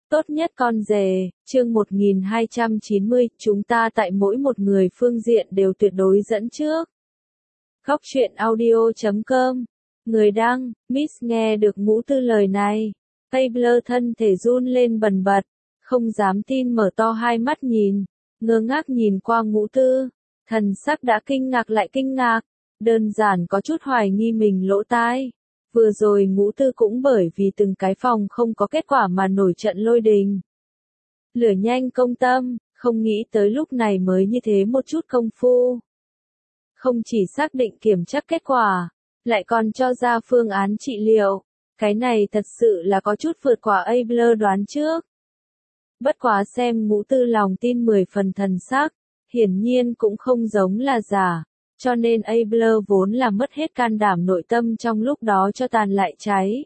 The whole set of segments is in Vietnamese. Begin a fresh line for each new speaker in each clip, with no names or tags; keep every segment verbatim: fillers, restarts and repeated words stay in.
Tốt nhất con rể, chương một nghìn hai trăm chín mươi, chúng ta tại mỗi một người phương diện đều tuyệt đối dẫn trước. Góc truyện audio chấm com. Người đăng, Miss nghe được Ngũ Tư lời này. Taylor thân thể run lên bần bật, không dám tin mở to hai mắt nhìn, ngơ ngác nhìn qua Ngũ Tư. Thần sắc đã kinh ngạc lại kinh ngạc, đơn giản có chút hoài nghi mình lỗ tai. Vừa rồi Ngũ Tư cũng bởi vì từng cái phòng không có kết quả mà nổi trận lôi đình. Lửa nhanh công tâm, không nghĩ tới lúc này mới như thế một chút công phu. Không chỉ xác định kiểm chắc kết quả, lại còn cho ra phương án trị liệu. Cái này thật sự là có chút vượt qua Abler đoán trước. Bất quá xem Ngũ Tư lòng tin mười phần thần sắc, hiển nhiên cũng không giống là giả. Cho nên Abler vốn là mất hết can đảm nội tâm trong lúc đó cho tàn lại cháy.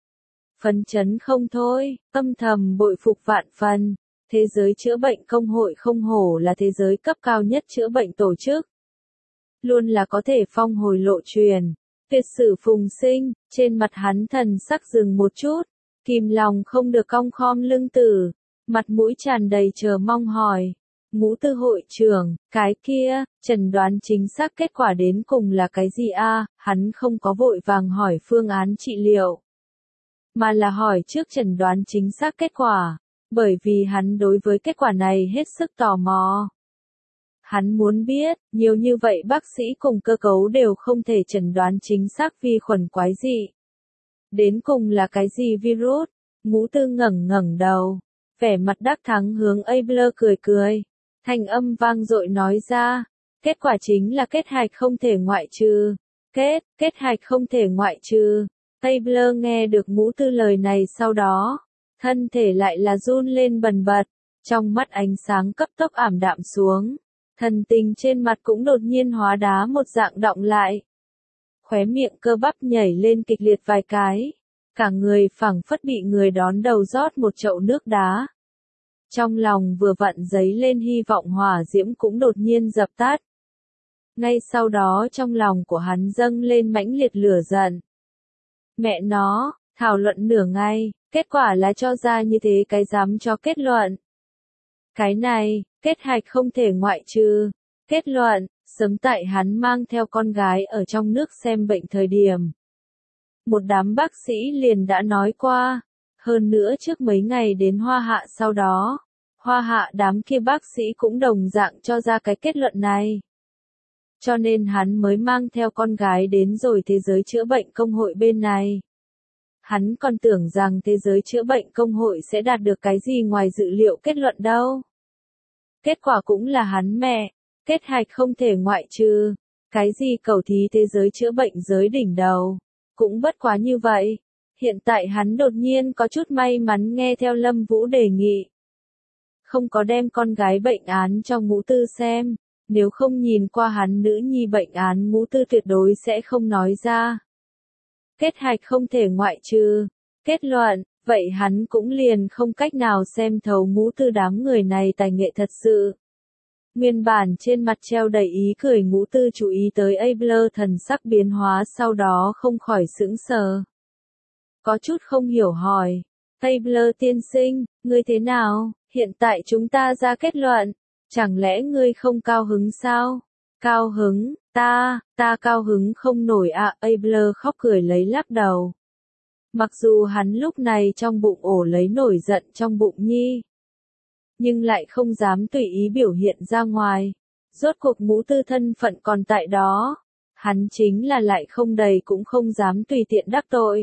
Phấn chấn không thôi, âm thầm bội phục vạn phần, thế giới chữa bệnh công hội không hổ là thế giới cấp cao nhất chữa bệnh tổ chức. Luôn là có thể phong hồi lộ truyền, tuyệt sử phùng sinh, trên mặt hắn thần sắc dừng một chút, kìm lòng không được cong khom lưng tử, mặt mũi tràn đầy chờ mong hỏi. Ngũ Tư hội trưởng, cái kia, chẩn đoán chính xác kết quả đến cùng là cái gì a? Hắn không có vội vàng hỏi phương án trị liệu, mà là hỏi trước chẩn đoán chính xác kết quả, bởi vì hắn đối với kết quả này hết sức tò mò. Hắn muốn biết, nhiều như vậy bác sĩ cùng cơ cấu đều không thể chẩn đoán chính xác vi khuẩn quái dị. Đến cùng là cái gì virus? Ngũ Tư ngẩng ngẩng đầu, vẻ mặt đắc thắng hướng Abler cười cười. Thanh âm vang dội nói ra, kết quả chính là kết hạch không thể ngoại trừ. Kết, kết hạch không thể ngoại trừ. Abler nghe được Ngũ Tư lời này sau đó, thân thể lại là run lên bần bật, trong mắt ánh sáng cấp tốc ảm đạm xuống, thần tình trên mặt cũng đột nhiên hóa đá một dạng đọng lại. Khóe miệng cơ bắp nhảy lên kịch liệt vài cái, cả người phảng phất bị người đón đầu rót một chậu nước đá. Trong lòng vừa vặn dấy lên hy vọng hỏa diễm cũng đột nhiên dập tắt. Ngay sau đó trong lòng của hắn dâng lên mãnh liệt lửa giận. Mẹ nó, thảo luận nửa ngày, kết quả là cho ra như thế cái dám cho kết luận. Cái này, kết hạch không thể ngoại trừ. Kết luận, sớm tại hắn mang theo con gái ở trong nước xem bệnh thời điểm. Một đám bác sĩ liền đã nói qua. Hơn nữa trước mấy ngày đến Hoa Hạ sau đó, Hoa Hạ đám kia bác sĩ cũng đồng dạng cho ra cái kết luận này. Cho nên hắn mới mang theo con gái đến rồi thế giới chữa bệnh công hội bên này. Hắn còn tưởng rằng thế giới chữa bệnh công hội sẽ đạt được cái gì ngoài dự liệu kết luận đâu. Kết quả cũng là hắn mẹ, kết hạch không thể ngoại trừ. Cái gì cầu thí thế giới chữa bệnh giới đỉnh đầu, cũng bất quá như vậy. Hiện tại hắn đột nhiên có chút may mắn nghe theo Lâm Vũ đề nghị. Không có đem con gái bệnh án cho Ngũ Tư xem, nếu không nhìn qua hắn nữ nhi bệnh án Ngũ Tư tuyệt đối sẽ không nói ra. Kết hạch không thể ngoại trừ. Kết luận, vậy hắn cũng liền không cách nào xem thấu Ngũ Tư đám người này tài nghệ thật sự. Nguyên bản trên mặt treo đầy ý cười Ngũ Tư chú ý tới Abler thần sắc biến hóa sau đó không khỏi sững sờ. Có chút không hiểu hỏi, Abler tiên sinh, ngươi thế nào, hiện tại chúng ta ra kết luận, chẳng lẽ ngươi không cao hứng sao? Cao hứng, ta, ta cao hứng không nổi ạ, à, Abler khóc cười lấy lắc đầu. Mặc dù hắn lúc này trong bụng ổ lấy nổi giận trong bụng nhi, nhưng lại không dám tùy ý biểu hiện ra ngoài. Rốt cuộc Ngũ Tư thân phận còn tại đó, hắn chính là lại không đầy cũng không dám tùy tiện đắc tội.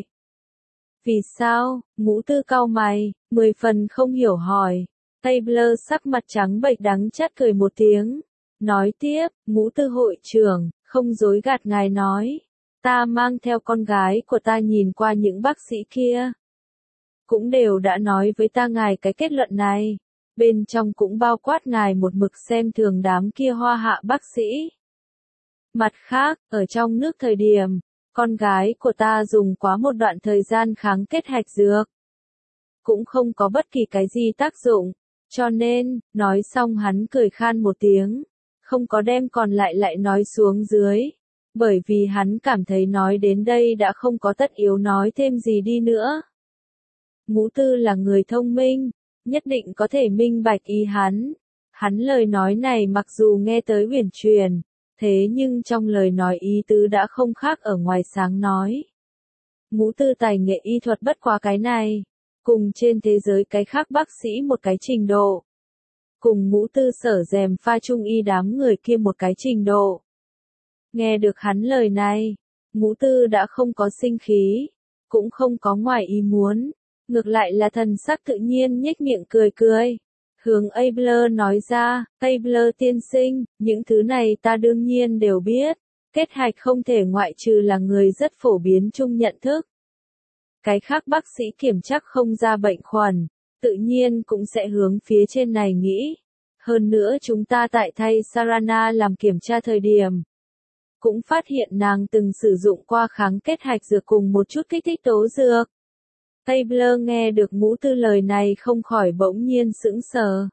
Vì sao? Ngũ Tư cau mày, mười phần không hiểu hỏi. Abler sắc mặt trắng bệch đắng chát cười một tiếng. Nói tiếp, Ngũ Tư hội trưởng, không dối gạt ngài nói. Ta mang theo con gái của ta nhìn qua những bác sĩ kia. Cũng đều đã nói với ta ngài cái kết luận này. Bên trong cũng bao quát ngài một mực xem thường đám kia Hoa Hạ bác sĩ. Mặt khác, ở trong nước thời điểm, con gái của ta dùng quá một đoạn thời gian kháng kết hạch dược. Cũng không có bất kỳ cái gì tác dụng. Cho nên, nói xong hắn cười khan một tiếng. Không có đem còn lại lại nói xuống dưới. Bởi vì hắn cảm thấy nói đến đây đã không có tất yếu nói thêm gì đi nữa. Ngũ Tư là người thông minh. nhất định có thể minh bạch ý hắn. Hắn lời nói này mặc dù nghe tới huyền truyền, thế nhưng trong lời nói ý tứ đã không khác ở ngoài sáng nói. Ngũ tư tài nghệ y thuật bất quá cái này, cùng trên thế giới cái khác bác sĩ một cái trình độ. Cùng ngũ tư sở dèm pha trung y đám người kia một cái trình độ. Nghe được hắn lời này, ngũ tư đã không có sinh khí, cũng không có ngoài ý muốn, ngược lại là thần sắc tự nhiên nhếch miệng cười cười. Hướng Abler nói ra, Abler tiên sinh, những thứ này ta đương nhiên đều biết, kết hạch không thể ngoại trừ là người rất phổ biến chung nhận thức. Cái khác bác sĩ kiểm chắc không ra bệnh khuẩn, tự nhiên cũng sẽ hướng phía trên này nghĩ. Hơn nữa chúng ta tại thay Sarana làm kiểm tra thời điểm, cũng phát hiện nàng từng sử dụng qua kháng kết hạch dược cùng một chút kích thích tố dược. Abler nghe được ngũ tư lời này không khỏi bỗng nhiên sững sờ.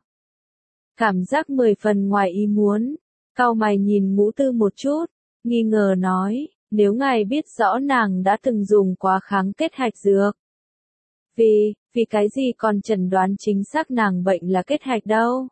Cảm giác mười phần ngoài ý muốn, cau mày nhìn ngũ tư một chút, nghi ngờ nói, nếu ngài biết rõ nàng đã từng dùng quá kháng kết hạch dược. Vì, vì cái gì còn chẩn đoán chính xác nàng bệnh là kết hạch đâu?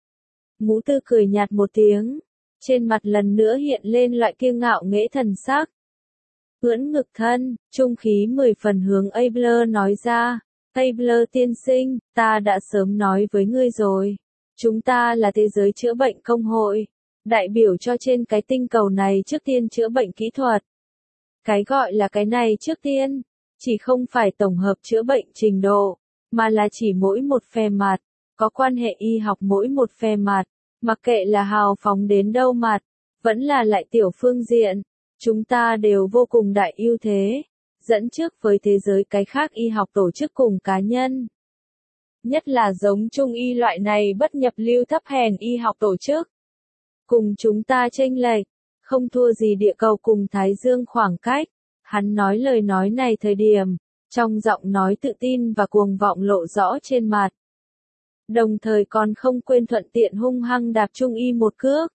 Ngũ tư cười nhạt một tiếng, trên mặt lần nữa hiện lên loại kiêu ngạo nghễ thần sắc. Ưỡn ngực thân, trung khí mười phần hướng Abler nói ra, Abler tiên sinh, ta đã sớm nói với ngươi rồi, chúng ta là thế giới chữa bệnh công hội, đại biểu cho trên cái tinh cầu này trước tiên chữa bệnh kỹ thuật. Cái gọi là cái này trước tiên, chỉ không phải tổng hợp chữa bệnh trình độ, mà là chỉ mỗi một phe mặt, có quan hệ y học mỗi một phe mặt, mặc kệ là hào phóng đến đâu mặt, vẫn là lại tiểu phương diện. Chúng ta đều vô cùng đại ưu thế, dẫn trước với thế giới cái khác y học tổ chức cùng cá nhân. Nhất là giống trung y loại này bất nhập lưu thấp hèn y học tổ chức. Cùng chúng ta chênh lệch, không thua gì địa cầu cùng Thái Dương khoảng cách. Hắn nói lời nói này thời điểm, trong giọng nói tự tin và cuồng vọng lộ rõ trên mặt. Đồng thời còn không quên thuận tiện hung hăng đạp trung y một cước.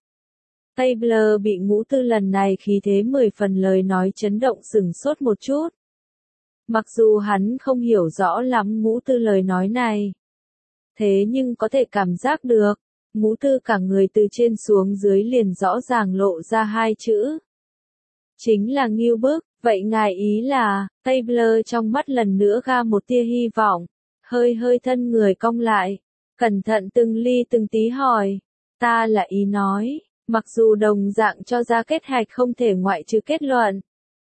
Abler bị ngũ tư lần này khí thế mười phần lời nói chấn động sửng sốt một chút. Mặc dù hắn không hiểu rõ lắm ngũ tư lời nói này. Thế nhưng có thể cảm giác được, ngũ tư cả người từ trên xuống dưới liền rõ ràng lộ ra hai chữ. Chính là nghiêu bức, vậy ngài ý là, Abler trong mắt lần nữa ga một tia hy vọng, hơi hơi thân người cong lại, cẩn thận từng ly từng tí hỏi, ta là ý nói. Mặc dù đồng dạng cho ra kết hạch không thể ngoại trừ kết luận.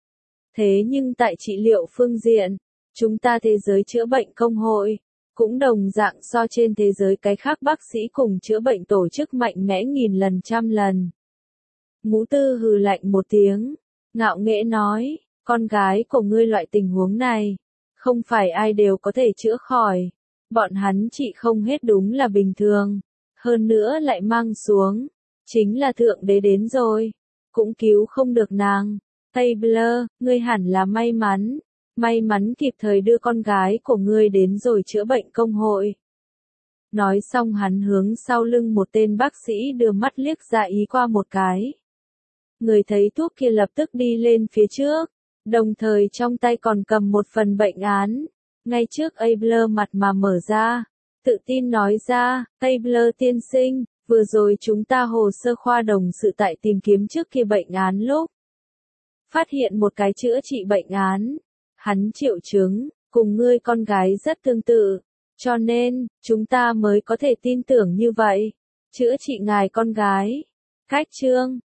Thế nhưng tại trị liệu phương diện, chúng ta thế giới chữa bệnh công hội, cũng đồng dạng so trên thế giới cái khác bác sĩ cùng chữa bệnh tổ chức mạnh mẽ nghìn lần trăm lần. Ngũ tư hừ lạnh một tiếng, ngạo nghễ nói, con gái của ngươi loại tình huống này, không phải ai đều có thể chữa khỏi, bọn hắn trị không hết đúng là bình thường, hơn nữa lại mang xuống. Chính là thượng đế đến rồi, cũng cứu không được nàng. Abler, ngươi hẳn là may mắn, may mắn kịp thời đưa con gái của ngươi đến rồi chữa bệnh công hội. Nói xong hắn hướng sau lưng một tên bác sĩ đưa mắt liếc ra ý qua một cái. Người thấy thuốc kia lập tức đi lên phía trước, đồng thời trong tay còn cầm một phần bệnh án. Ngay trước Abler mặt mà mở ra, tự tin nói ra, Abler tiên sinh. Vừa rồi chúng ta hồ sơ khoa đồng sự tại tìm kiếm trước kia bệnh án lúc. Phát hiện một cái chữa trị bệnh án. Hắn triệu chứng, cùng ngươi con gái rất tương tự. Cho nên, chúng ta mới có thể tin tưởng như vậy. Chữa trị ngài con gái. Cách chương.